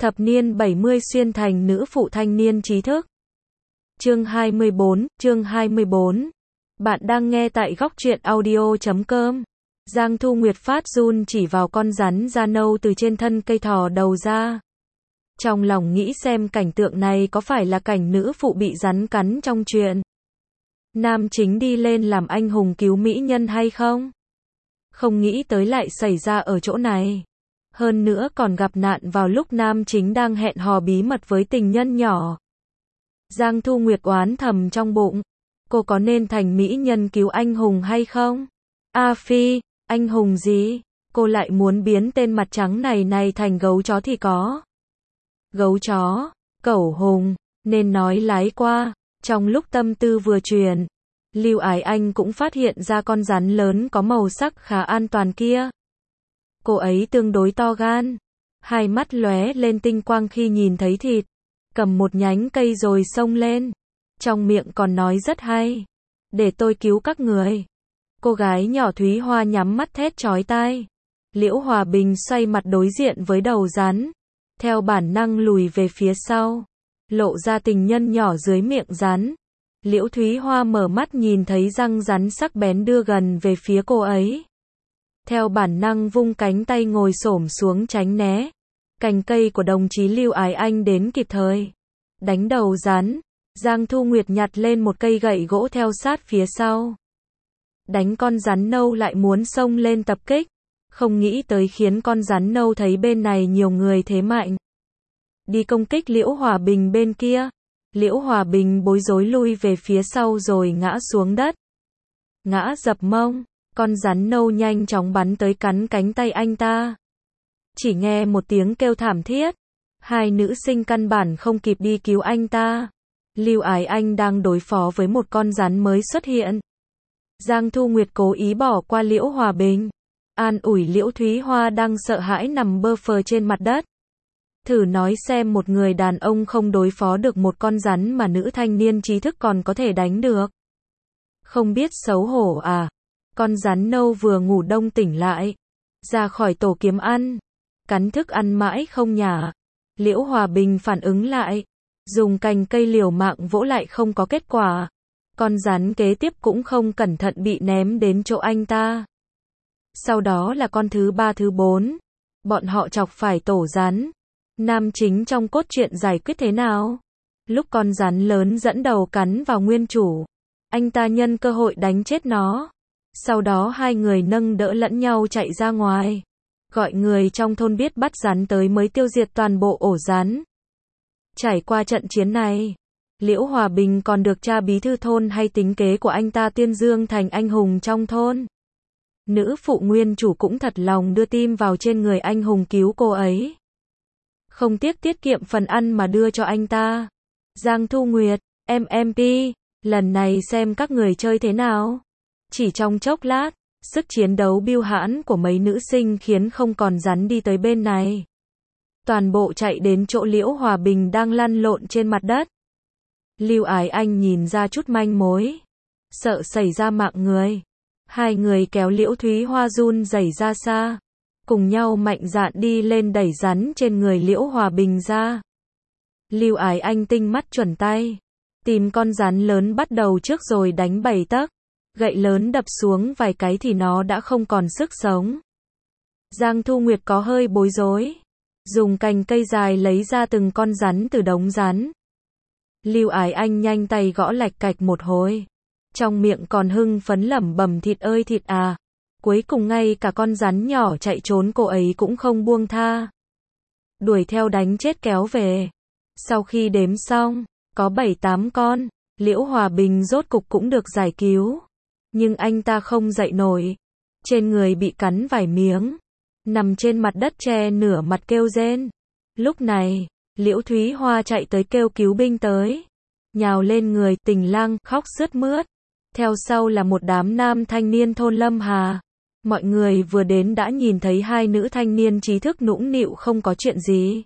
Thập niên 70 xuyên thành nữ phụ thanh niên trí thức. Chương 24. Bạn đang nghe tại góc truyện audio.com. Giang Thu Nguyệt phát run chỉ vào con rắn da nâu từ trên thân cây thò đầu ra. Trong lòng nghĩ xem cảnh tượng này có phải là cảnh nữ phụ bị rắn cắn trong truyện nam chính đi lên làm anh hùng cứu mỹ nhân hay không? Không nghĩ tới lại xảy ra ở chỗ này. Hơn nữa còn gặp nạn vào lúc nam chính đang hẹn hò bí mật với tình nhân nhỏ. Giang Thu Nguyệt oán thầm trong bụng. Cô có nên thành mỹ nhân cứu anh hùng hay không? A Phi, anh hùng gì? Cô lại muốn biến tên mặt trắng này thành gấu chó thì có. Gấu chó, cẩu hùng, nên nói lái qua. Trong lúc tâm tư vừa chuyển, Lưu Ái Anh cũng phát hiện ra con rắn lớn có màu sắc khá an toàn kia. Cô ấy tương đối to gan, hai mắt lóe lên tinh quang khi nhìn thấy thịt, cầm một nhánh cây rồi xông lên, trong miệng còn nói rất hay, để tôi cứu các người. Cô gái nhỏ Thúy Hoa nhắm mắt thét chói tai. Liễu Hòa Bình xoay mặt đối diện với đầu rắn, theo bản năng lùi về phía sau, lộ ra tình nhân nhỏ dưới miệng rắn. Liễu Thúy Hoa mở mắt nhìn thấy răng rắn sắc bén đưa gần về phía cô ấy. Theo bản năng vung cánh tay ngồi xổm xuống tránh né. Cành cây của đồng chí Lưu Ái Anh đến kịp thời. Đánh đầu rắn. Giang Thu Nguyệt nhặt lên một cây gậy gỗ theo sát phía sau. Đánh con rắn nâu lại muốn xông lên tập kích. Không nghĩ tới khiến con rắn nâu thấy bên này nhiều người thế mạnh. Đi công kích Liễu Hòa Bình bên kia. Liễu Hòa Bình bối rối lui về phía sau rồi ngã xuống đất. Ngã dập mông. Con rắn nâu nhanh chóng bắn tới cắn cánh tay anh ta. Chỉ nghe một tiếng kêu thảm thiết. Hai nữ sinh căn bản không kịp đi cứu anh ta. Lưu Ái Anh đang đối phó với một con rắn mới xuất hiện. Giang Thu Nguyệt cố ý bỏ qua Liễu Hòa Bình. An ủi Liễu Thúy Hoa đang sợ hãi nằm bơ phờ trên mặt đất. Thử nói xem một người đàn ông không đối phó được một con rắn mà nữ thanh niên trí thức còn có thể đánh được. Không biết xấu hổ à? Con rắn nâu vừa ngủ đông tỉnh lại, ra khỏi tổ kiếm ăn, cắn thức ăn mãi không nhả. Liễu Hòa Bình phản ứng lại, dùng cành cây liều mạng vỗ lại không có kết quả. Con rắn kế tiếp cũng không cẩn thận bị ném đến chỗ anh ta. Sau đó là con thứ ba thứ bốn, bọn họ chọc phải tổ rắn. Nam chính trong cốt truyện giải quyết thế nào? Lúc con rắn lớn dẫn đầu cắn vào nguyên chủ, anh ta nhân cơ hội đánh chết nó. Sau đó hai người nâng đỡ lẫn nhau chạy ra ngoài. Gọi người trong thôn biết bắt rắn tới mới tiêu diệt toàn bộ ổ rắn. Trải qua trận chiến này, Liễu Hòa Bình còn được cha bí thư thôn hay tính kế của anh ta tuyên dương thành anh hùng trong thôn. Nữ phụ nguyên chủ cũng thật lòng đưa tim vào trên người anh hùng cứu cô ấy. Không tiếc tiết kiệm phần ăn mà đưa cho anh ta. Giang Thu Nguyệt, MMP, lần này xem các người chơi thế nào. Chỉ trong chốc lát, sức chiến đấu biêu hãn của mấy nữ sinh khiến không còn rắn đi tới bên này. Toàn bộ chạy đến chỗ Liễu Hòa Bình đang lăn lộn trên mặt đất. Lưu Ái Anh nhìn ra chút manh mối, sợ xảy ra mạng người. Hai người kéo Liễu Thúy Hoa run rẩy ra xa, cùng nhau mạnh dạn đi lên đẩy rắn trên người Liễu Hòa Bình ra. Lưu Ái Anh tinh mắt chuẩn tay, tìm con rắn lớn bắt đầu trước rồi đánh 7 tấc. Gậy lớn đập xuống vài cái thì nó đã không còn sức sống. Giang Thu Nguyệt có hơi bối rối, dùng cành cây dài lấy ra từng con rắn từ đống rắn. Lưu Ái Anh nhanh tay gõ lạch cạch một hồi, trong miệng còn hưng phấn lẩm bẩm thịt ơi thịt à. Cuối cùng ngay cả con rắn nhỏ chạy trốn cô ấy cũng không buông tha. Đuổi theo đánh chết kéo về. Sau khi đếm xong, có 7-8 con, Liễu Hòa Bình rốt cục cũng được giải cứu. Nhưng anh ta không dậy nổi. Trên người bị cắn vài miếng. Nằm trên mặt đất che nửa mặt kêu rên. Lúc này, Liễu Thúy Hoa chạy tới kêu cứu binh tới. Nhào lên người Tình Lang khóc sướt mướt. Theo sau là một đám nam thanh niên thôn Lâm Hà. Mọi người vừa đến đã nhìn thấy hai nữ thanh niên trí thức nũng nịu không có chuyện gì.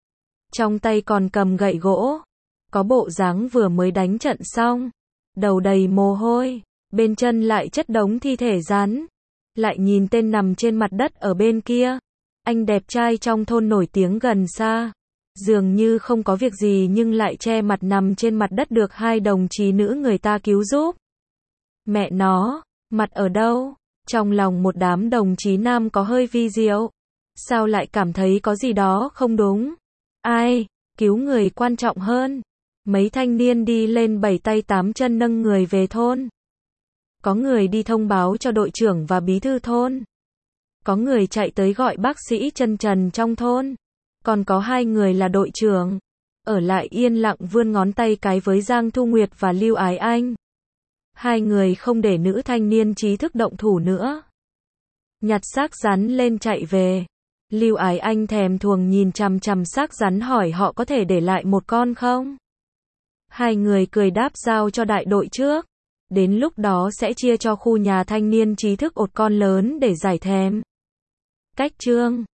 Trong tay còn cầm gậy gỗ. Có bộ dáng vừa mới đánh trận xong. Đầu đầy mồ hôi. Bên chân lại chất đống thi thể rắn. Lại nhìn tên nằm trên mặt đất ở bên kia. Anh đẹp trai trong thôn nổi tiếng gần xa. Dường như không có việc gì nhưng lại che mặt nằm trên mặt đất được hai đồng chí nữ người ta cứu giúp. Mẹ nó, mặt ở đâu? Trong lòng một đám đồng chí nam có hơi vi diệu. Sao lại cảm thấy có gì đó không đúng? Ai, cứu người quan trọng hơn. Mấy thanh niên đi lên 7 tay 8 chân nâng người về thôn. Có người đi thông báo cho đội trưởng và bí thư thôn. Có người chạy tới gọi bác sĩ chân trần trong thôn. Còn có 2 người là đội trưởng. Ở lại yên lặng vươn ngón tay cái với Giang Thu Nguyệt và Lưu Ái Anh. 2 người không để nữ thanh niên trí thức động thủ nữa. Nhặt xác rắn lên chạy về. Lưu Ái Anh thèm thuồng nhìn chằm chằm xác rắn hỏi họ có thể để lại một con không? 2 người cười đáp giao cho đại đội trước. Đến lúc đó sẽ chia cho khu nhà thanh niên trí thức 1 con lớn để giải thèm. Cách chương